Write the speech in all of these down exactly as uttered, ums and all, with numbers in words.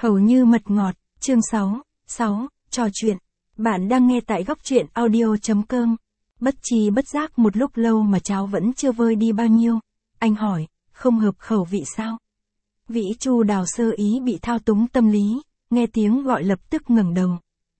Hầu như mật ngọt, chương sáu, sáu, trò chuyện. Bạn đang nghe tại góc truyện audio chấm com. Bất chi bất giác một lúc lâu mà cháo vẫn chưa vơi đi bao nhiêu. Anh hỏi, không hợp khẩu vị sao? Vĩ Chu Đào sơ ý bị thao túng tâm lý, nghe tiếng gọi lập tức ngẩng đầu.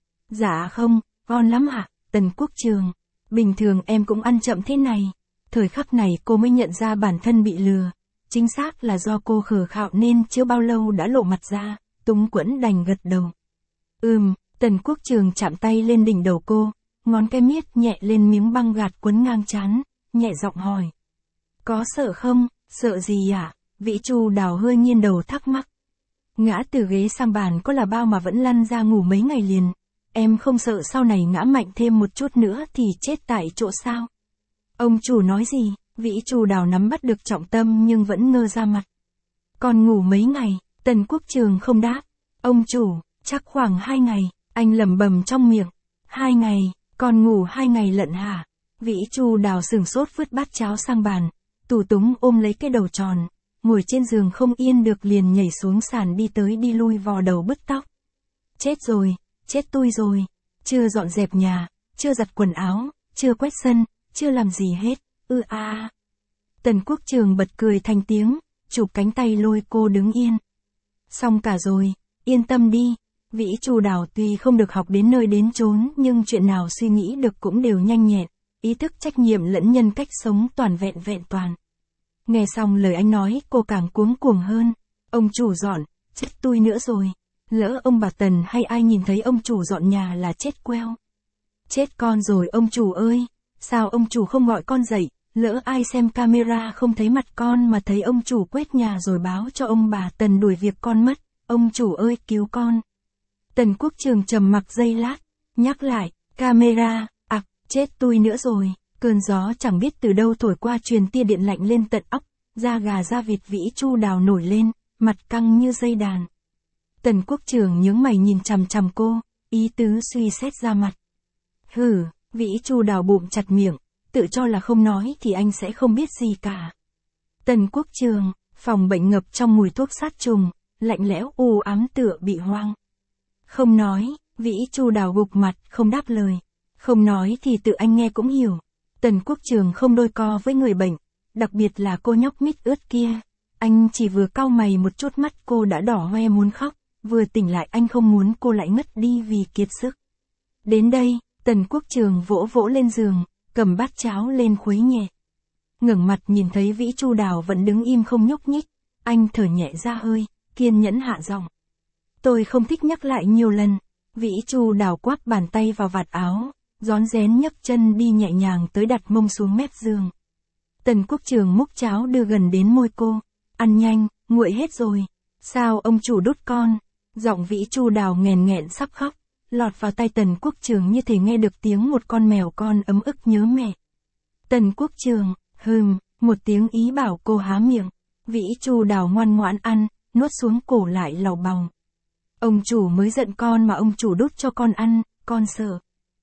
Dạ không, ngon lắm ạ, Tần Quốc Trường. Bình thường em cũng ăn chậm thế này. Thời khắc này cô mới nhận ra bản thân bị lừa. Chính xác là do cô khờ khạo nên chưa bao lâu đã lộ mặt ra, túng quẫn đành gật đầu. Ừm, Tần Quốc Trường chạm tay lên đỉnh đầu cô, ngón cái miết nhẹ lên miếng băng gạt quấn ngang trán, nhẹ giọng hỏi. Có sợ không, sợ gì ạ? À? Vĩ Chu Đào hơi nghiêng đầu thắc mắc. Ngã từ ghế sang bàn có là bao mà vẫn lăn ra ngủ mấy ngày liền. Em không sợ sau này ngã mạnh thêm một chút nữa thì chết tại chỗ sao? Ông chủ nói gì? Vĩ Chu Đào nắm bắt được trọng tâm nhưng vẫn ngơ ra mặt. Còn ngủ mấy ngày, Tần Quốc Trường không đáp. Ông chủ, chắc khoảng hai ngày, anh lẩm bẩm trong miệng. Hai ngày, còn ngủ hai ngày lận hả? Vĩ Chu Đào sửng sốt vứt bát cháo sang bàn, tù túng ôm lấy cái đầu tròn, ngồi trên giường không yên được liền nhảy xuống sàn đi tới đi lui vò đầu bứt tóc. Chết rồi, chết tui rồi, chưa dọn dẹp nhà, chưa giặt quần áo, chưa quét sân, chưa làm gì hết, ư a. À. Tần Quốc Trường bật cười thành tiếng, chụp cánh tay lôi cô đứng yên. Xong cả rồi, yên tâm đi. Vĩ Chu Đào tuy không được học đến nơi đến chốn nhưng chuyện nào suy nghĩ được cũng đều nhanh nhẹn, ý thức trách nhiệm lẫn nhân cách sống toàn vẹn vẹn toàn. Nghe xong lời anh nói cô càng cuống cuồng hơn. Ông chủ dọn, chết tui nữa rồi. Lỡ ông bà Tần hay ai nhìn thấy ông chủ dọn nhà là chết queo. Chết con rồi ông chủ ơi, sao ông chủ không gọi con dậy, lỡ ai xem camera không thấy mặt con mà thấy ông chủ quét nhà rồi báo cho ông bà Tần đuổi việc con mất, ông chủ ơi cứu con. Tần Quốc Trường trầm mặc giây lát, nhắc lại, camera, ặc, à, chết tui nữa rồi, cơn gió chẳng biết từ đâu thổi qua truyền tia điện lạnh lên tận óc, da gà da vịt Vĩ Chu Đào nổi lên, mặt căng như dây đàn. Tần Quốc Trường nhướng mày nhìn chằm chằm cô, ý tứ suy xét ra mặt. Hừ, Vĩ Chu Đào bụng chặt miệng, tự cho là không nói thì anh sẽ không biết gì cả. Tần Quốc Trường, phòng bệnh ngập trong mùi thuốc sát trùng, lạnh lẽo u ám tựa bị hoang. Không nói, Vĩ Chu Đào gục mặt, không đáp lời. Không nói thì tự anh nghe cũng hiểu. Tần Quốc Trường không đôi co với người bệnh, đặc biệt là cô nhóc mít ướt kia. Anh chỉ vừa cau mày một chút mắt cô đã đỏ hoe muốn khóc, vừa tỉnh lại anh không muốn cô lại ngất đi vì kiệt sức. Đến đây, Tần Quốc Trường vỗ vỗ lên giường, cầm bát cháo lên khuấy nhẹ. Ngẩng mặt nhìn thấy Vĩ Chu Đào vẫn đứng im không nhúc nhích, anh thở nhẹ ra hơi, kiên nhẫn hạ giọng. Tôi không thích nhắc lại nhiều lần. Vĩ Chu Đào quắp bàn tay vào vạt áo, rón rén nhấc chân đi nhẹ nhàng tới đặt mông xuống mép giường. Tần Quốc Trường múc cháo đưa gần đến môi cô. Ăn nhanh, nguội hết rồi. Sao ông chủ đút con? Giọng Vĩ Chu Đào nghèn nghẹn sắp khóc, lọt vào tai Tần Quốc Trường như thể nghe được tiếng một con mèo con ấm ức nhớ mẹ. Tần Quốc Trường, hừm, một tiếng ý bảo cô há miệng. Vĩ Chu Đào ngoan ngoãn ăn, nuốt xuống cổ lại lầu bầu. Ông chủ mới giận con mà ông chủ đút cho con ăn, con sợ.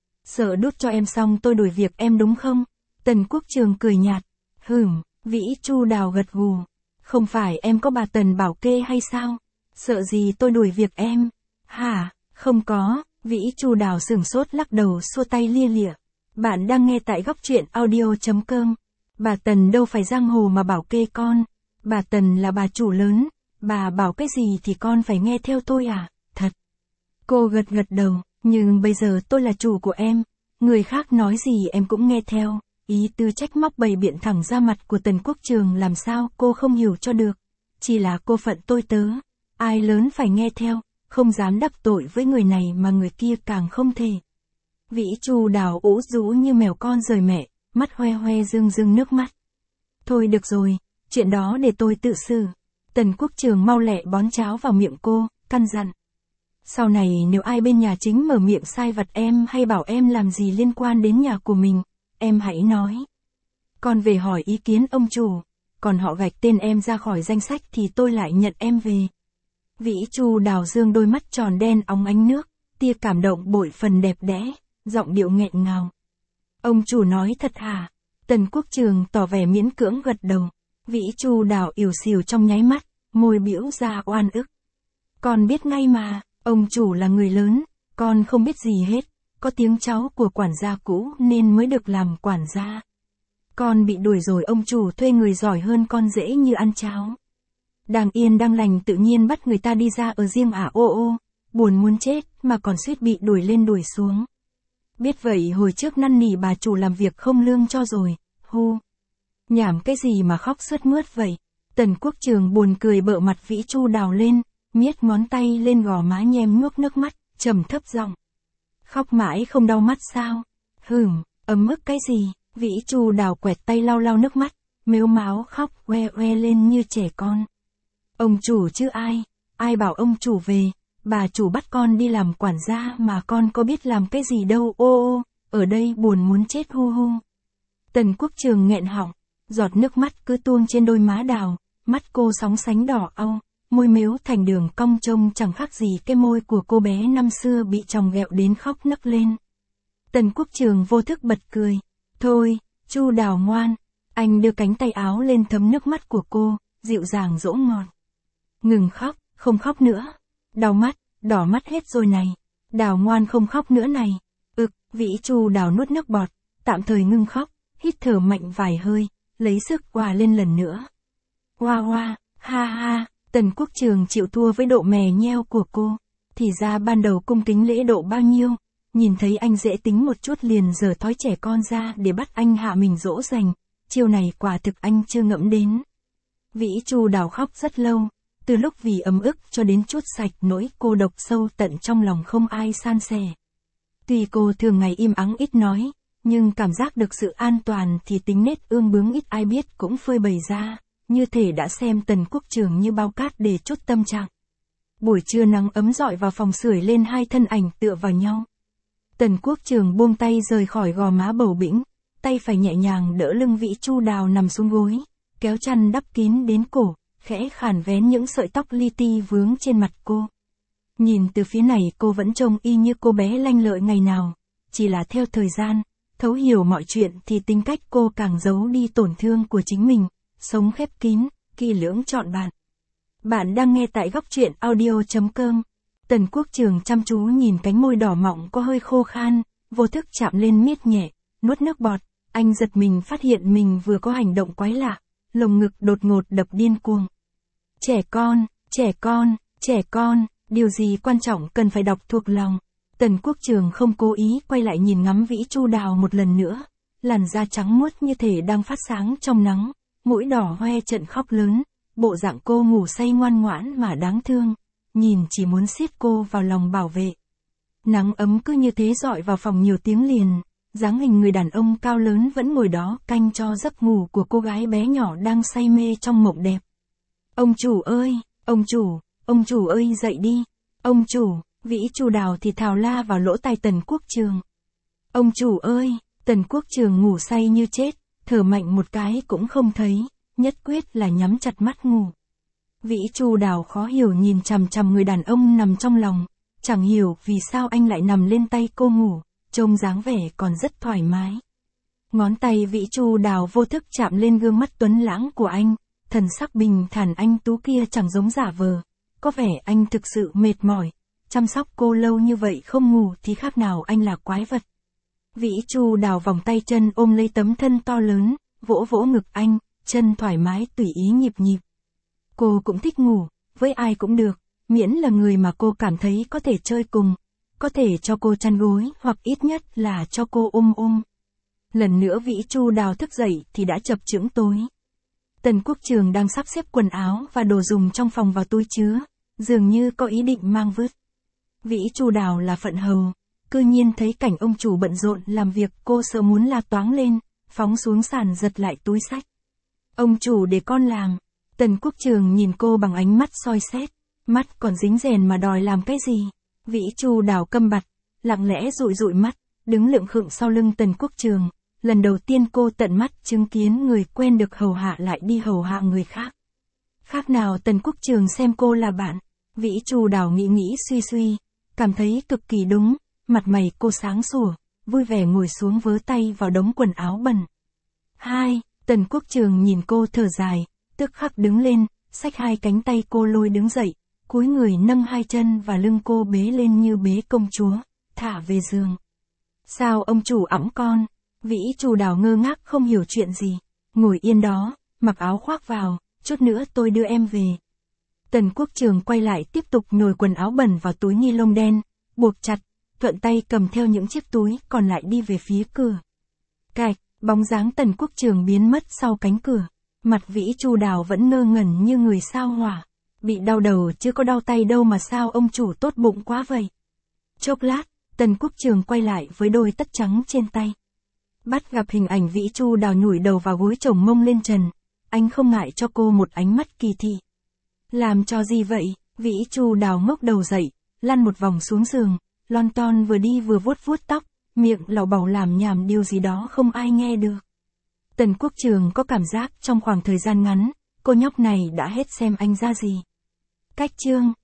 Sợ đút cho em xong tôi đuổi việc em đúng không? Tần Quốc Trường cười nhạt. Hừm, Vĩ Chu Đào gật gù. Không phải em có bà Tần bảo kê hay sao? Sợ gì tôi đuổi việc em? Hả, không có. Vĩ Chu Đào sửng sốt lắc đầu xua tay lia lịa. Bạn đang nghe tại góc truyện audio chấm com. Bà Tần đâu phải giang hồ mà bảo kê con. Bà Tần là bà chủ lớn. Bà bảo cái gì thì con phải nghe theo tôi à? Thật. Cô gật gật đầu, nhưng bây giờ tôi là chủ của em. Người khác nói gì em cũng nghe theo. Ý tư trách móc bày biện thẳng ra mặt của Tần Quốc Trường làm sao cô không hiểu cho được. Chỉ là cô phận tôi tớ. Ai lớn phải nghe theo, không dám đắc tội với người này mà người kia càng không thể. Vĩ Chu Đào ủ rũ như mèo con rời mẹ, mắt hoe hoe rưng rưng nước mắt. Thôi được rồi, chuyện đó để tôi tự xử. Tần Quốc Trường mau lẹ bón cháo vào miệng cô, căn dặn. Sau này nếu ai bên nhà chính mở miệng sai vặt em hay bảo em làm gì liên quan đến nhà của mình, em hãy nói. Còn về hỏi ý kiến ông chủ, còn họ gạch tên em ra khỏi danh sách thì tôi lại nhận em về. Vĩ Chu Đào dương đôi mắt tròn đen óng ánh nước, tia cảm động bội phần đẹp đẽ, giọng điệu nghẹn ngào. Ông chủ nói thật hả? Tần Quốc Trường tỏ vẻ miễn cưỡng gật đầu. Vĩ Chu Đào ỉu xìu trong nháy mắt, môi biểu ra oan ức. Con biết ngay mà, ông chủ là người lớn, con không biết gì hết, có tiếng cháu của quản gia cũ nên mới được làm quản gia. Con bị đuổi rồi ông chủ thuê người giỏi hơn con dễ như ăn cháo. Đang yên đang lành tự nhiên bắt người ta đi ra ở riêng à ô ô, buồn muốn chết mà còn suýt bị đuổi lên đuổi xuống. Biết vậy hồi trước năn nỉ bà chủ làm việc không lương cho rồi, hu. Nhảm cái gì mà khóc sướt mướt vậy. Tần Quốc Trường buồn cười bợ mặt Vĩ Chu Đào lên, miết ngón tay lên gò má nhem nhuốc nước mắt, trầm thấp giọng. Khóc mãi không đau mắt sao? Hửm, ấm ức cái gì? Vĩ Chu Đào quẹt tay lau lau nước mắt, mếu máo khóc oe oe lên như trẻ con. Ông chủ chứ ai? Ai bảo ông chủ về? Bà chủ bắt con đi làm quản gia mà con có biết làm cái gì đâu ô ô, ở đây buồn muốn chết hu hu. Tần Quốc Trường nghẹn họng, giọt nước mắt cứ tuông trên đôi má Đào, mắt cô sóng sánh đỏ au, môi mếu thành đường cong trông chẳng khác gì cái môi của cô bé năm xưa bị chồng ghẹo đến khóc nấc lên. Tần Quốc Trường vô thức bật cười. Thôi, Chu Đào ngoan. Anh đưa cánh tay áo lên thấm nước mắt của cô, dịu dàng dỗ ngọt. Ngừng khóc, không khóc nữa. Đau mắt, đỏ mắt hết rồi này. Đào ngoan không khóc nữa này. Ực, Vĩ Chu Đào nuốt nước bọt, tạm thời ngưng khóc, hít thở mạnh vài hơi, lấy sức hòa lên lần nữa. Hoa hoa, ha ha, Tần Quốc Trường chịu thua với độ mè nheo của cô. Thì ra ban đầu cung kính lễ độ bao nhiêu, nhìn thấy anh dễ tính một chút liền giở thói trẻ con ra để bắt anh hạ mình dỗ dành, chiều này quả thực anh chưa ngẫm đến. Vĩ Chu Đào khóc rất lâu, từ lúc vì ấm ức cho đến chút sạch nỗi cô độc sâu tận trong lòng không ai san sẻ. Tuy cô thường ngày im ắng ít nói, nhưng cảm giác được sự an toàn thì tính nết ương bướng ít ai biết cũng phơi bày ra, như thể đã xem Tần Quốc Trường như bao cát để chút tâm trạng. Buổi trưa nắng ấm rọi vào phòng sưởi lên hai thân ảnh tựa vào nhau. Tần Quốc Trường buông tay rời khỏi gò má bầu bĩnh, tay phải nhẹ nhàng đỡ lưng Vĩ Chu Đào nằm xuống gối, kéo chăn đắp kín đến cổ, khẽ khàn vén những sợi tóc li ti vướng trên mặt cô. Nhìn từ phía này cô vẫn trông y như cô bé lanh lợi ngày nào, chỉ là theo thời gian, thấu hiểu mọi chuyện thì tính cách cô càng giấu đi tổn thương của chính mình, sống khép kín, kỳ lưỡng chọn bạn. Bạn đang nghe tại góc truyện audio chấm com. Tần Quốc Trường chăm chú nhìn cánh môi đỏ mọng có hơi khô khan, vô thức chạm lên miết nhẹ, nuốt nước bọt, anh giật mình phát hiện mình vừa có hành động quái lạ, lồng ngực đột ngột đập điên cuồng. Trẻ con, trẻ con, trẻ con, điều gì quan trọng cần phải đọc thuộc lòng. Tần Quốc Trường không cố ý quay lại nhìn ngắm Vĩ Chu Đào một lần nữa, làn da trắng muốt như thể đang phát sáng trong nắng, mũi đỏ hoe trận khóc lớn, bộ dạng cô ngủ say ngoan ngoãn mà đáng thương, nhìn chỉ muốn siết cô vào lòng bảo vệ. Nắng ấm cứ như thế rọi vào phòng nhiều tiếng liền, dáng hình người đàn ông cao lớn vẫn ngồi đó canh cho giấc ngủ của cô gái bé nhỏ đang say mê trong mộng đẹp. Ông chủ ơi, ông chủ, ông chủ ơi dậy đi, ông chủ, Vĩ Chu Đào thì thào la vào lỗ tai Tần Quốc Trường. Ông chủ ơi, Tần Quốc Trường ngủ say như chết, thở mạnh một cái cũng không thấy, nhất quyết là nhắm chặt mắt ngủ. Vĩ Chu Đào khó hiểu nhìn chằm chằm người đàn ông nằm trong lòng, chẳng hiểu vì sao anh lại nằm lên tay cô ngủ, trông dáng vẻ còn rất thoải mái. Ngón tay Vĩ Chu Đào vô thức chạm lên gương mắt tuấn lãng của anh, thần sắc bình thản anh tú kia chẳng giống giả vờ, có vẻ anh thực sự mệt mỏi, chăm sóc cô lâu như vậy không ngủ thì khác nào anh là quái vật. Vĩ Chu Đào vòng tay chân ôm lấy tấm thân to lớn, vỗ vỗ ngực anh, chân thoải mái tùy ý nhịp nhịp. Cô cũng thích ngủ, với ai cũng được, miễn là người mà cô cảm thấy có thể chơi cùng, có thể cho cô chăn gối hoặc ít nhất là cho cô ôm ôm. Lần nữa Vĩ Chu Đào thức dậy thì đã chập chững tối. Tần Quốc Trường đang sắp xếp quần áo và đồ dùng trong phòng vào túi chứa, dường như có ý định mang vứt. Vĩ Chu Đào là phận hầu, cư nhiên thấy cảnh ông chủ bận rộn làm việc cô sợ muốn la toáng lên, phóng xuống sàn giật lại túi xách. Ông chủ để con làm. Tần Quốc Trường nhìn cô bằng ánh mắt soi xét, mắt còn dính rèn mà đòi làm cái gì. Vĩ Chu Đào câm bặt, lặng lẽ dụi dụi mắt, đứng lững khựng sau lưng Tần Quốc Trường. Lần đầu tiên cô tận mắt chứng kiến người quen được hầu hạ lại đi hầu hạ người khác. Khác nào Tần Quốc Trường xem cô là bạn. Vĩ Chu Đào nghĩ nghĩ suy suy, cảm thấy cực kỳ đúng, mặt mày cô sáng sủa, vui vẻ ngồi xuống vớ tay vào đống quần áo bẩn. Hai, Tần Quốc Trường nhìn cô thở dài, tức khắc đứng lên, xách hai cánh tay cô lôi đứng dậy, cúi người nâng hai chân và lưng cô bế lên như bế công chúa, thả về giường. Sao ông chủ ẵm con? Vĩ Chu Đào ngơ ngác không hiểu chuyện gì. Ngồi yên đó, mặc áo khoác vào, chút nữa tôi đưa em về. Tần Quốc Trường quay lại tiếp tục nhồi quần áo bẩn vào túi ni lông đen, buộc chặt, thuận tay cầm theo những chiếc túi còn lại đi về phía cửa. Cạch, bóng dáng Tần Quốc Trường biến mất sau cánh cửa. Mặt Vĩ Chu Đào vẫn ngơ ngẩn như người sao hỏa. Bị đau đầu chứ có đau tay đâu mà sao ông chủ tốt bụng quá vậy. Chốc lát, Tần Quốc Trường quay lại với đôi tất trắng trên tay. Bắt gặp hình ảnh Vĩ Chu Đào nhủi đầu vào gối chồng mông lên trần. Anh không ngại cho cô một ánh mắt kỳ thị. Làm cho gì vậy? Vĩ Chu Đào ngốc đầu dậy, lăn một vòng xuống giường, lon ton vừa đi vừa vuốt vuốt tóc, miệng lầu bầu làm nhảm điều gì đó không ai nghe được. Tần Quốc Trường có cảm giác trong khoảng thời gian ngắn, cô nhóc này đã hết xem anh ra gì. Cách chương